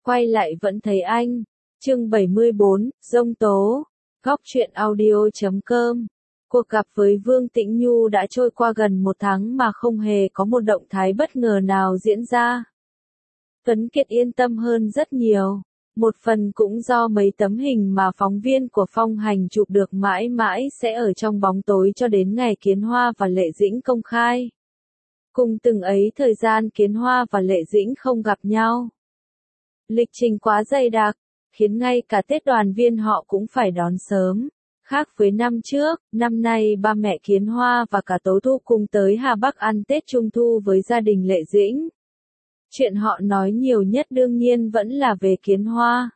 quay lại vẫn thấy anh. Chương 74, Giông tố. Góc truyện audio.com. Cuộc gặp với Vương Tĩnh Nhu đã trôi qua gần một tháng mà không hề có một động thái bất ngờ nào diễn ra. Tuấn Kiệt yên tâm hơn rất nhiều. Một phần cũng do mấy tấm hình mà phóng viên của Phong Hành chụp được mãi mãi sẽ ở trong bóng tối cho đến ngày Kiến Hoa và Lệ Dĩnh công khai. Cùng từng ấy thời gian Kiến Hoa và Lệ Dĩnh không gặp nhau. Lịch trình quá dày đặc, khiến ngay cả Tết đoàn viên họ cũng phải đón sớm. Khác với năm trước, năm nay ba mẹ Kiến Hoa và cả Tố Thu cùng tới Hà Bắc ăn Tết Trung Thu với gia đình Lệ Dĩnh. Chuyện họ nói nhiều nhất đương nhiên vẫn là về Kiến Hoa,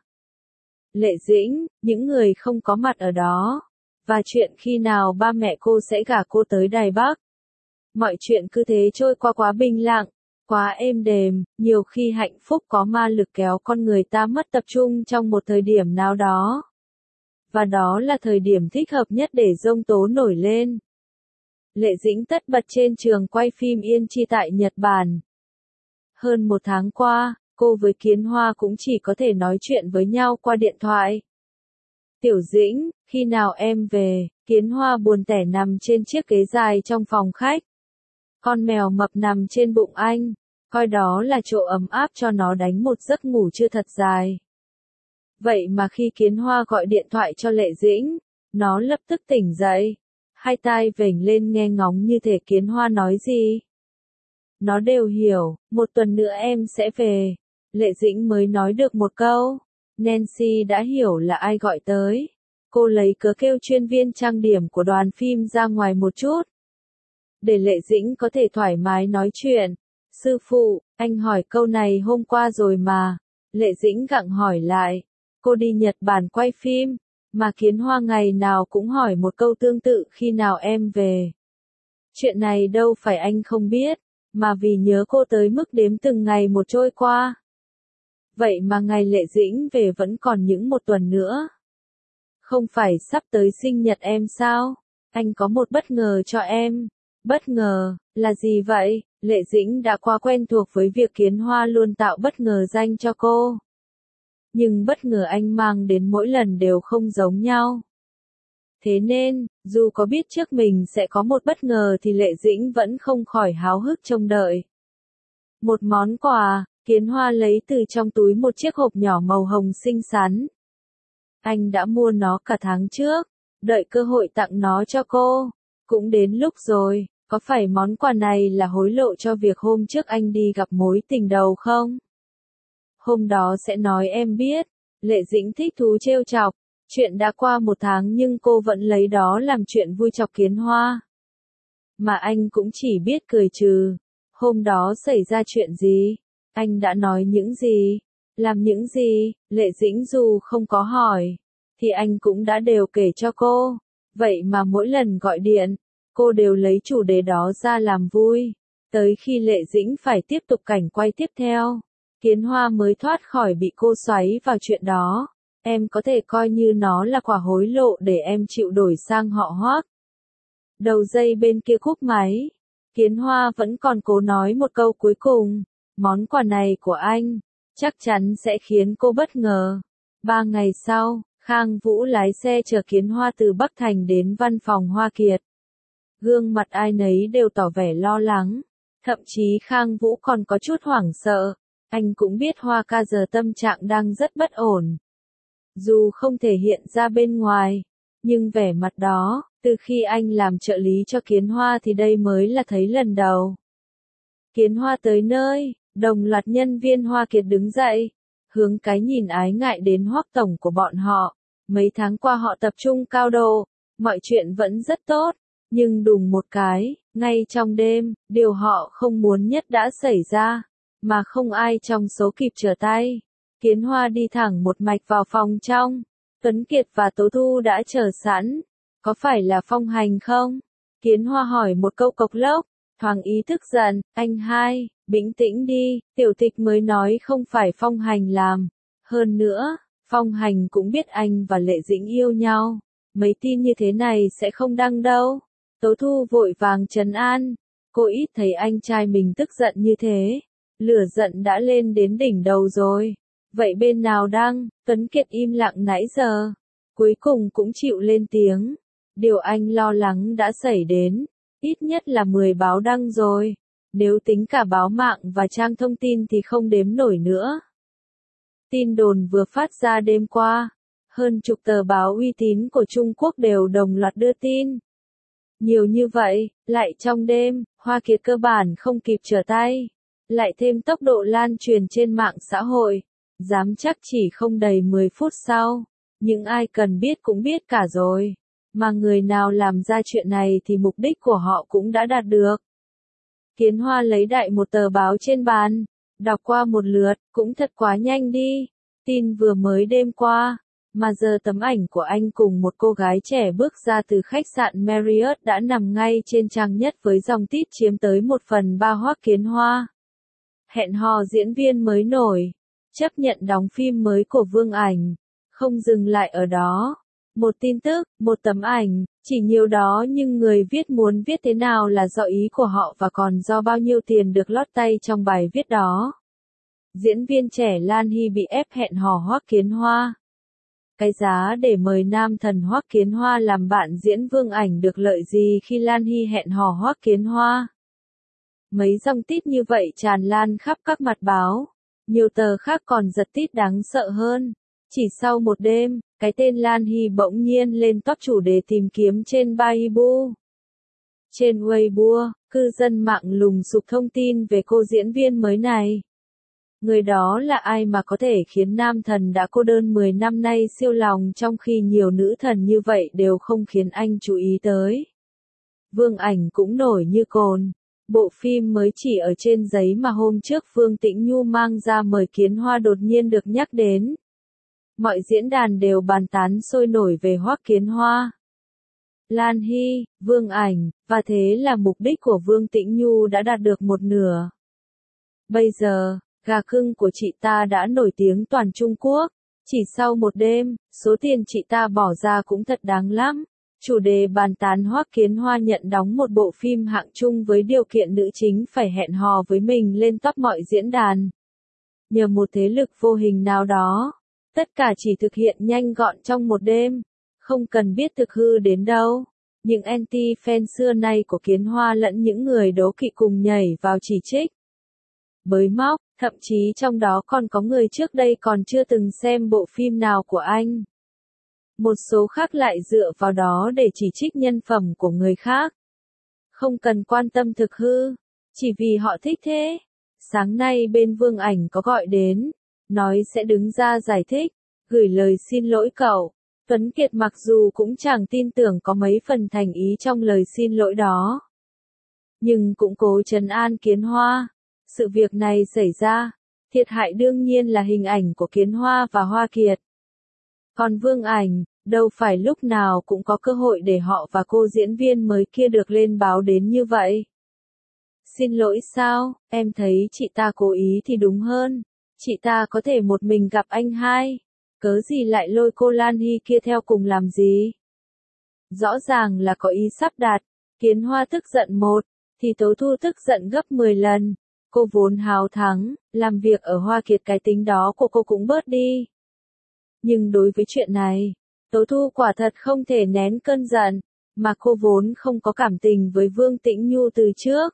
Lệ Dĩnh, những người không có mặt ở đó, và chuyện khi nào ba mẹ cô sẽ gả cô tới Đài Bắc. Mọi chuyện cứ thế trôi qua quá bình lặng, quá êm đềm, nhiều khi hạnh phúc có ma lực kéo con người ta mất tập trung trong một thời điểm nào đó. Và đó là thời điểm thích hợp nhất để giông tố nổi lên. Lệ Dĩnh tất bật trên trường quay phim Yên Chi tại Nhật Bản. Hơn một tháng qua, cô với Kiến Hoa cũng chỉ có thể nói chuyện với nhau qua điện thoại. Tiểu Dĩnh, khi nào em về? Kiến Hoa buồn tẻ nằm trên chiếc ghế dài trong phòng khách. Con mèo mập nằm trên bụng anh, coi đó là chỗ ấm áp cho nó đánh một giấc ngủ chưa thật dài. Vậy mà khi Kiến Hoa gọi điện thoại cho Lệ Dĩnh, nó lập tức tỉnh dậy, hai tai vểnh lên nghe ngóng như thể Kiến Hoa nói gì. Nó đều hiểu, một tuần nữa em sẽ về. Lệ Dĩnh mới nói được một câu. Nancy đã hiểu là ai gọi tới. Cô lấy cớ kêu chuyên viên trang điểm của đoàn phim ra ngoài một chút, để Lệ Dĩnh có thể thoải mái nói chuyện. Sư phụ, anh hỏi câu này hôm qua rồi mà. Lệ Dĩnh gặng hỏi lại. Cô đi Nhật Bản quay phim, mà Kiến Hoa ngày nào cũng hỏi một câu tương tự khi nào em về. Chuyện này đâu phải anh không biết, mà vì nhớ cô tới mức đếm từng ngày một trôi qua. Vậy mà ngày Lệ Dĩnh về vẫn còn những một tuần nữa. Không phải sắp tới sinh nhật em sao? Anh có một bất ngờ cho em. Bất ngờ, là gì vậy? Lệ Dĩnh đã quá quen thuộc với việc Kiến Hoa luôn tạo bất ngờ dành cho cô. Nhưng bất ngờ anh mang đến mỗi lần đều không giống nhau. Thế nên, dù có biết trước mình sẽ có một bất ngờ thì Lệ Dĩnh vẫn không khỏi háo hức trông đợi. Một món quà, Kiến Hoa lấy từ trong túi một chiếc hộp nhỏ màu hồng xinh xắn. Anh đã mua nó cả tháng trước, đợi cơ hội tặng nó cho cô. Cũng đến lúc rồi, có phải món quà này là hối lộ cho việc hôm trước anh đi gặp mối tình đầu không? Hôm đó sẽ nói em biết. Lệ Dĩnh thích thú trêu chọc. Chuyện đã qua một tháng nhưng cô vẫn lấy đó làm chuyện vui chọc Kiến Hoa. Mà anh cũng chỉ biết cười trừ. Hôm đó xảy ra chuyện gì? Anh đã nói những gì? Làm những gì? Lệ Dĩnh dù không có hỏi, thì anh cũng đã đều kể cho cô. Vậy mà mỗi lần gọi điện, cô đều lấy chủ đề đó ra làm vui. Tới khi Lệ Dĩnh phải tiếp tục cảnh quay tiếp theo, Kiến Hoa mới thoát khỏi bị cô xoáy vào chuyện đó. Em có thể coi như nó là quả hối lộ để em chịu đổi sang họ Hoác. Đầu dây bên kia cúp máy, Kiến Hoa vẫn còn cố nói một câu cuối cùng. Món quà này của anh, chắc chắn sẽ khiến cô bất ngờ. 3 ngày sau, Khang Vũ lái xe chở Kiến Hoa từ Bắc Thành đến văn phòng Hoa Kiệt. Gương mặt ai nấy đều tỏ vẻ lo lắng. Thậm chí Khang Vũ còn có chút hoảng sợ. Anh cũng biết Hoa ca giờ tâm trạng đang rất bất ổn. Dù không thể hiện ra bên ngoài, nhưng vẻ mặt đó, từ khi anh làm trợ lý cho Kiến Hoa thì đây mới là thấy lần đầu. Kiến Hoa tới nơi, đồng loạt nhân viên Hoa Kiệt đứng dậy, hướng cái nhìn ái ngại đến Hoắc tổng của bọn họ. Mấy tháng qua họ tập trung cao độ, mọi chuyện vẫn rất tốt, nhưng đùng một cái, ngay trong đêm, điều họ không muốn nhất đã xảy ra, mà không ai trong số kịp trở tay. Kiến Hoa đi thẳng một mạch vào phòng trong. Tuấn Kiệt và Tố Thu đã chờ sẵn. Có phải là Phong Hành không? Kiến Hoa hỏi một câu cộc lốc, thoáng ý thức giận. Anh hai, bình tĩnh đi, tiểu tịch mới nói không phải Phong Hành làm. Hơn nữa, Phong Hành cũng biết anh và Lệ Dĩnh yêu nhau. Mấy tin như thế này sẽ không đăng đâu. Tố Thu vội vàng trấn an. Cô ít thấy anh trai mình tức giận như thế. Lửa giận đã lên đến đỉnh đầu rồi. Vậy bên nào đăng? Tuấn Kiệt im lặng nãy giờ. Cuối cùng cũng chịu lên tiếng. Điều anh lo lắng đã xảy đến. Ít nhất là 10 báo đăng rồi. Nếu tính cả báo mạng và trang thông tin thì không đếm nổi nữa. Tin đồn vừa phát ra đêm qua. Hơn chục tờ báo uy tín của Trung Quốc đều đồng loạt đưa tin. Nhiều như vậy, lại trong đêm, Hoa Kiệt cơ bản không kịp trở tay. Lại thêm tốc độ lan truyền trên mạng xã hội. Dám chắc chỉ không đầy 10 phút sau. Những ai cần biết cũng biết cả rồi. Mà người nào làm ra chuyện này thì mục đích của họ cũng đã đạt được. Kiến Hoa lấy đại một tờ báo trên bàn. Đọc qua một lượt, cũng thật quá nhanh đi. Tin vừa mới đêm qua. Mà giờ tấm ảnh của anh cùng một cô gái trẻ bước ra từ khách sạn Marriott đã nằm ngay trên trang nhất với dòng tít chiếm tới 1/3 Hoắc Kiến Hoa. Hẹn hò diễn viên mới nổi. Chấp nhận đóng phim mới của Vương Ảnh. Không dừng lại ở đó. Một tin tức, một tấm ảnh, chỉ nhiều đó nhưng người viết muốn viết thế nào là do ý của họ và còn do bao nhiêu tiền được lót tay trong bài viết đó. Diễn viên trẻ Lan Hy bị ép hẹn hò Hoắc Kiến Hoa. Cái giá để mời nam thần Hoắc Kiến Hoa làm bạn diễn Vương Ảnh được lợi gì khi Lan Hy hẹn hò Hoắc Kiến Hoa? Mấy dòng tít như vậy tràn lan khắp các mặt báo. Nhiều tờ khác còn giật tít đáng sợ hơn. Chỉ sau một đêm, cái tên Lan Hy bỗng nhiên lên top chủ đề tìm kiếm trên Weibo. Trên Weibo, cư dân mạng lùng sục thông tin về cô diễn viên mới này. Người đó là ai mà có thể khiến nam thần đã cô đơn 10 năm nay siêu lòng trong khi nhiều nữ thần như vậy đều không khiến anh chú ý tới. Vương Ảnh cũng nổi như cồn. Bộ phim mới chỉ ở trên giấy mà hôm trước Vương Tĩnh Nhu mang ra mời Kiến Hoa đột nhiên được nhắc đến. Mọi diễn đàn đều bàn tán sôi nổi về Hoắc Kiến Hoa, Lan Hy, Vương Ảnh, và thế là mục đích của Vương Tĩnh Nhu đã đạt được một nửa. Bây giờ, gà cưng của chị ta đã nổi tiếng toàn Trung Quốc. Chỉ sau một đêm, số tiền chị ta bỏ ra cũng thật đáng lắm. Chủ đề bàn tán Hoắc Kiến Hoa nhận đóng một bộ phim hạng trung với điều kiện nữ chính phải hẹn hò với mình lên top mọi diễn đàn. Nhờ một thế lực vô hình nào đó, tất cả chỉ thực hiện nhanh gọn trong một đêm, không cần biết thực hư đến đâu. Những anti-fan xưa nay của Kiến Hoa lẫn những người đố kỵ cùng nhảy vào chỉ trích, bới móc, thậm chí trong đó còn có người trước đây còn chưa từng xem bộ phim nào của anh. Một số khác lại dựa vào đó để chỉ trích nhân phẩm của người khác. Không cần quan tâm thực hư, chỉ vì họ thích thế. Sáng nay bên Vương Ảnh có gọi đến, nói sẽ đứng ra giải thích, gửi lời xin lỗi cậu. Tuấn Kiệt mặc dù cũng chẳng tin tưởng có mấy phần thành ý trong lời xin lỗi đó, nhưng cũng cố trấn an Kiến Hoa. Sự việc này xảy ra, thiệt hại đương nhiên là hình ảnh của Kiến Hoa và Hoa Kiệt. Còn Vương Ảnh, đâu phải lúc nào cũng có cơ hội để họ và cô diễn viên mới kia được lên báo đến như vậy. Xin lỗi sao, em thấy chị ta cố ý thì đúng hơn. Chị ta có thể một mình gặp anh hai. Cớ gì lại lôi cô Lan Hy kia theo cùng làm gì? Rõ ràng là có ý sắp đặt. Kiến Hoa tức giận một, thì Tố Thu tức giận gấp 10 lần. Cô vốn háo thắng, làm việc ở Hoa Kiệt cái tính đó của cô cũng bớt đi. Nhưng đối với chuyện này, Tố Thu quả thật không thể nén cơn giận, mà cô vốn không có cảm tình với Vương Tĩnh Nhu từ trước.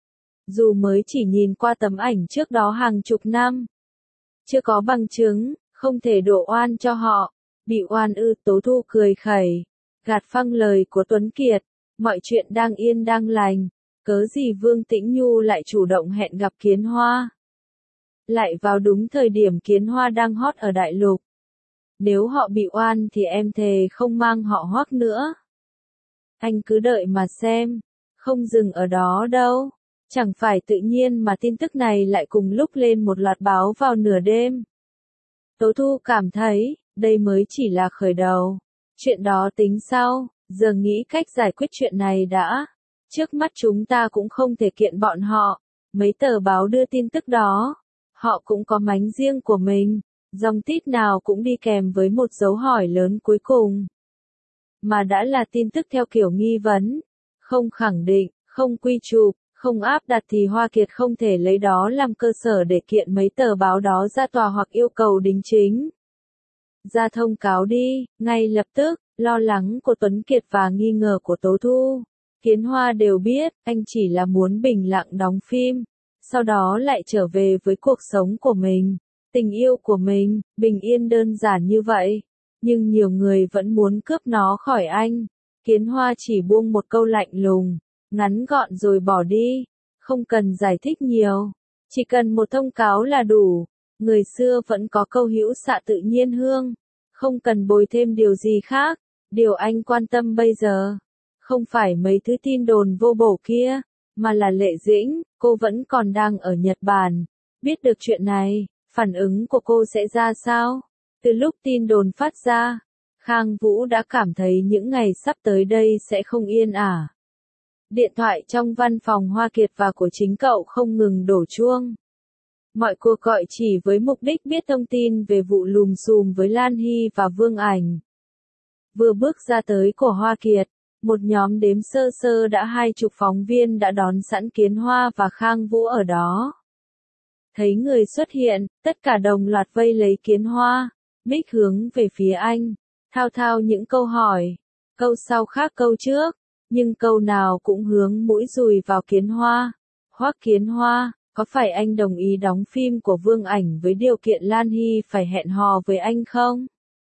Dù mới chỉ nhìn qua tấm ảnh trước đó hàng chục năm, chưa có bằng chứng, không thể đổ oan cho họ. Bị oan ư? Tố Thu cười khẩy, gạt phăng lời của Tuấn Kiệt. Mọi chuyện đang yên đang lành, cớ gì Vương Tĩnh Nhu lại chủ động hẹn gặp Kiến Hoa? Lại vào đúng thời điểm Kiến Hoa đang hot ở đại lục. Nếu họ bị oan thì em thề không mang họ Hoắc nữa. Anh cứ đợi mà xem, không dừng ở đó đâu. Chẳng phải tự nhiên mà tin tức này lại cùng lúc lên một loạt báo vào nửa đêm. Tố Thu cảm thấy, đây mới chỉ là khởi đầu. Chuyện đó tính sau, giờ nghĩ cách giải quyết chuyện này đã. Trước mắt chúng ta cũng không thể kiện bọn họ. Mấy tờ báo đưa tin tức đó, họ cũng có mánh riêng của mình. Dòng tít nào cũng đi kèm với một dấu hỏi lớn cuối cùng. Mà đã là tin tức theo kiểu nghi vấn, không khẳng định, không quy chụp, Không áp đặt thì Hoa Kiệt không thể lấy đó làm cơ sở để kiện mấy tờ báo đó ra tòa hoặc yêu cầu đính chính. Ra thông cáo đi, ngay lập tức, lo lắng của Tuấn Kiệt và nghi ngờ của Tố Thu. Kiến Hoa đều biết, anh chỉ là muốn bình lặng đóng phim, sau đó lại trở về với cuộc sống của mình, tình yêu của mình, bình yên đơn giản như vậy. Nhưng nhiều người vẫn muốn cướp nó khỏi anh. Kiến Hoa chỉ buông một câu lạnh lùng, ngắn gọn rồi bỏ đi, không cần giải thích nhiều, chỉ cần một thông cáo là đủ. Người xưa vẫn có câu hữu xạ tự nhiên hương, không cần bồi thêm điều gì khác. Điều anh quan tâm bây giờ, không phải mấy thứ tin đồn vô bổ kia, mà là Lệ Dĩnh, cô vẫn còn đang ở Nhật Bản. Biết được chuyện này, phản ứng của cô sẽ ra sao? Từ lúc tin đồn phát ra, Khang Vũ đã cảm thấy những ngày sắp tới đây sẽ không yên ả. Điện thoại trong văn phòng Hoa Kiệt và của chính cậu không ngừng đổ chuông. Mọi cuộc gọi chỉ với mục đích biết thông tin về vụ lùm xùm với Lan Hy và Vương Ảnh. Vừa bước ra tới của Hoa Kiệt, một nhóm đếm sơ sơ đã 20 phóng viên đã đón sẵn Kiến Hoa và Khang Vũ ở đó. Thấy người xuất hiện, tất cả đồng loạt vây lấy Kiến Hoa, mic hướng về phía anh, thao thao những câu hỏi, câu sau khác câu trước, nhưng câu nào cũng hướng mũi dùi vào Kiến Hoa. Hoắc Kiến Hoa, có phải anh đồng ý đóng phim của Vương Ảnh với điều kiện Lan Hy phải hẹn hò với anh không?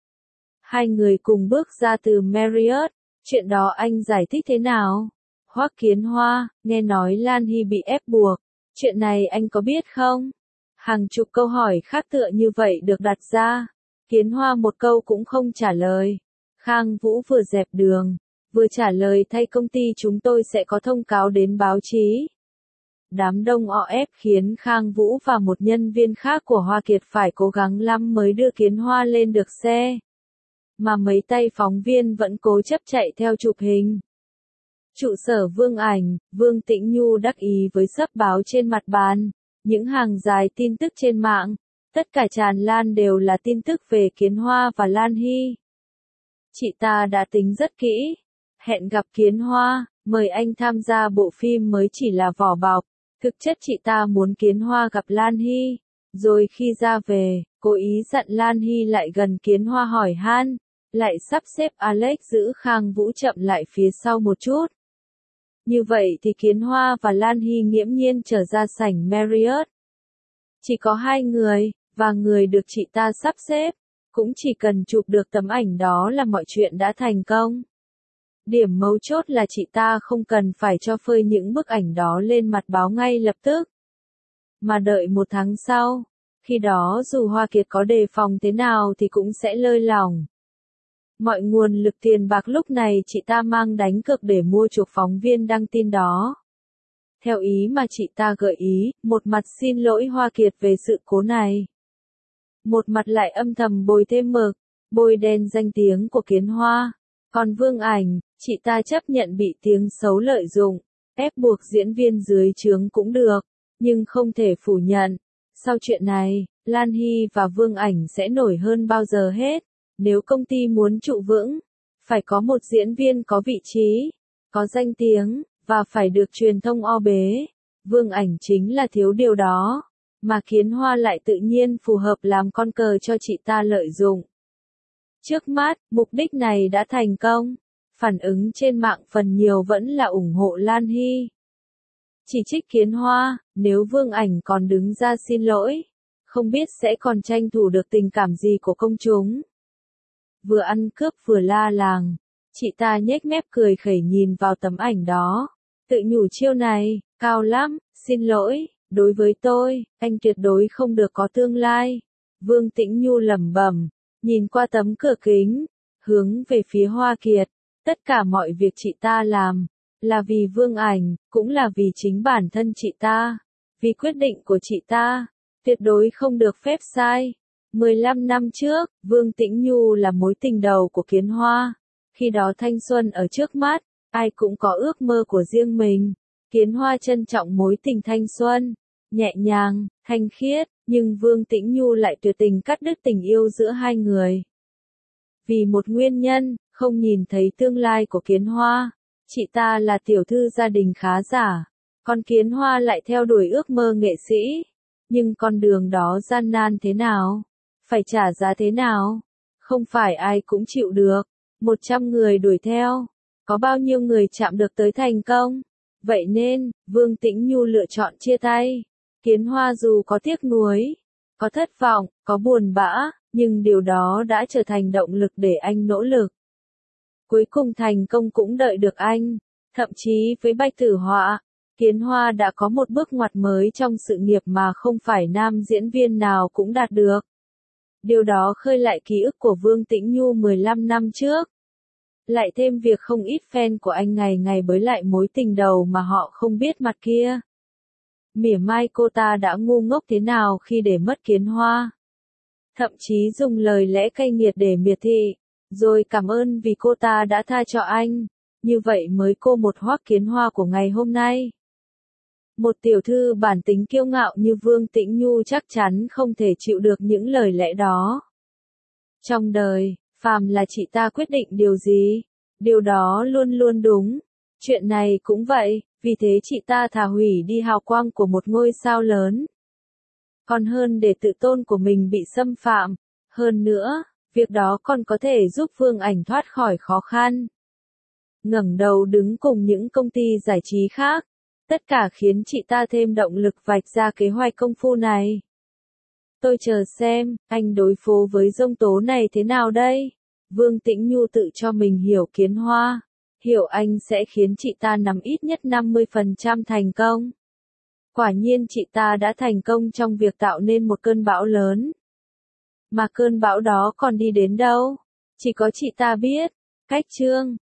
Hai người cùng bước ra từ Marriott, chuyện đó anh giải thích thế nào? Hoắc Kiến Hoa, nghe nói Lan Hy bị ép buộc, chuyện này anh có biết không? Hàng chục câu hỏi khác tựa như vậy được đặt ra. Kiến Hoa một câu cũng không trả lời. Khang Vũ vừa dẹp đường, vừa trả lời thay công ty chúng tôi sẽ có thông cáo đến báo chí. Đám đông o ép khiến Khang Vũ và một nhân viên khác của Hoa Kiệt phải cố gắng lắm mới đưa Kiến Hoa lên được xe. Mà mấy tay phóng viên vẫn cố chấp chạy theo chụp hình. Trụ sở Vương Ảnh, Vương Tĩnh Nhu đắc ý với xấp báo trên mặt bàn, những hàng dài tin tức trên mạng, tất cả tràn lan đều là tin tức về Kiến Hoa và Lan Hy. Chị ta đã tính rất kỹ, hẹn gặp Kiến Hoa, mời anh tham gia bộ phim mới chỉ là vỏ bọc, thực chất chị ta muốn Kiến Hoa gặp Lan Hy, rồi khi ra về, cố ý dặn Lan Hy lại gần Kiến Hoa hỏi han, lại sắp xếp Alex giữ Khang Vũ chậm lại phía sau một chút. Như vậy thì Kiến Hoa và Lan Hy nghiễm nhiên trở ra sảnh Marriott. Chỉ có hai người, và người được chị ta sắp xếp, cũng chỉ cần chụp được tấm ảnh đó là mọi chuyện đã thành công. Điểm mấu chốt là chị ta không cần phải cho phơi những bức ảnh đó lên mặt báo ngay lập tức, mà đợi một tháng sau, khi đó dù Hoa Kiệt có đề phòng thế nào thì cũng sẽ lơi lỏng. Mọi nguồn lực tiền bạc lúc này chị ta mang đánh cược để mua chuộc phóng viên đăng tin đó. Theo ý mà chị ta gợi ý, một mặt xin lỗi Hoa Kiệt về sự cố này. Một mặt lại âm thầm bôi thêm mực, bôi đen danh tiếng của Kiến Hoa. Còn Vương Ảnh, chị ta chấp nhận bị tiếng xấu lợi dụng, ép buộc diễn viên dưới trướng cũng được, nhưng không thể phủ nhận. Sau chuyện này, Lan Hy và Vương Ảnh sẽ nổi hơn bao giờ hết. Nếu công ty muốn trụ vững, phải có một diễn viên có vị trí, có danh tiếng, và phải được truyền thông o bế. Vương Ảnh chính là thiếu điều đó, mà Kiến Hoa lại tự nhiên phù hợp làm con cờ cho chị ta lợi dụng. Trước mắt, mục đích này đã thành công. Phản ứng trên mạng phần nhiều vẫn là ủng hộ Lan Hy. Chỉ trích Kiến Hoa, nếu Vương Ảnh còn đứng ra xin lỗi, không biết sẽ còn tranh thủ được tình cảm gì của công chúng. Vừa ăn cướp vừa la làng, chị ta nhếch mép cười khẩy nhìn vào tấm ảnh đó, tự nhủ chiêu này, cao lắm, xin lỗi, đối với tôi, anh tuyệt đối không được có tương lai. Vương Tĩnh Nhu lẩm bẩm, nhìn qua tấm cửa kính, hướng về phía Hoa Kiệt, tất cả mọi việc chị ta làm, là vì Vương Ảnh, cũng là vì chính bản thân chị ta, vì quyết định của chị ta, tuyệt đối không được phép sai. 15 năm trước, Vương Tĩnh Nhu là mối tình đầu của Kiến Hoa. Khi đó thanh xuân ở trước mắt, ai cũng có ước mơ của riêng mình. Kiến Hoa trân trọng mối tình thanh xuân, nhẹ nhàng, thanh khiết, nhưng Vương Tĩnh Nhu lại tuyệt tình cắt đứt tình yêu giữa hai người. Vì một nguyên nhân, không nhìn thấy tương lai của Kiến Hoa. Chị ta là tiểu thư gia đình khá giả, Con Kiến Hoa lại theo đuổi ước mơ nghệ sĩ. Nhưng con đường đó gian nan thế nào? Phải trả giá thế nào? Không phải ai cũng chịu được. 100 người đuổi theo. Có bao nhiêu người chạm được tới thành công? Vậy nên, Vương Tĩnh Nhu lựa chọn chia tay. Kiến Hoa dù có tiếc nuối, có thất vọng, có buồn bã, nhưng điều đó đã trở thành động lực để anh nỗ lực. Cuối cùng thành công cũng đợi được anh. Thậm chí với Bạch Tử Họa, Kiến Hoa đã có một bước ngoặt mới trong sự nghiệp mà không phải nam diễn viên nào cũng đạt được. Điều đó khơi lại ký ức của Vương Tĩnh Nhu 15 năm trước. Lại thêm việc không ít fan của anh ngày ngày bới lại mối tình đầu mà họ không biết mặt kia. Mỉa mai cô ta đã ngu ngốc thế nào khi để mất Kiến Hoa. Thậm chí dùng lời lẽ cay nghiệt để miệt thị, rồi cảm ơn vì cô ta đã tha cho anh. Như vậy mới cô một Hoắc Kiến Hoa của ngày hôm nay. Một tiểu thư bản tính kiêu ngạo như Vương Tĩnh Nhu chắc chắn không thể chịu được những lời lẽ đó. Trong đời, phàm là chị ta quyết định điều gì, điều đó luôn luôn đúng. Chuyện này cũng vậy, vì thế chị ta thà hủy đi hào quang của một ngôi sao lớn. Còn hơn để tự tôn của mình bị xâm phạm. Hơn nữa, việc đó còn có thể giúp Phương Ảnh thoát khỏi khó khăn. Ngẩng đầu đứng cùng những công ty giải trí khác. Tất cả khiến chị ta thêm động lực vạch ra kế hoạch công phu này. Tôi chờ xem, anh đối phó với giông tố này thế nào đây? Vương Tĩnh Nhu tự cho mình hiểu Kiến Hoa. Hiểu anh sẽ khiến chị ta nắm ít nhất 50% thành công. Quả nhiên chị ta đã thành công trong việc tạo nên một cơn bão lớn. Mà cơn bão đó còn đi đến đâu? Chỉ có chị ta biết. Cách chương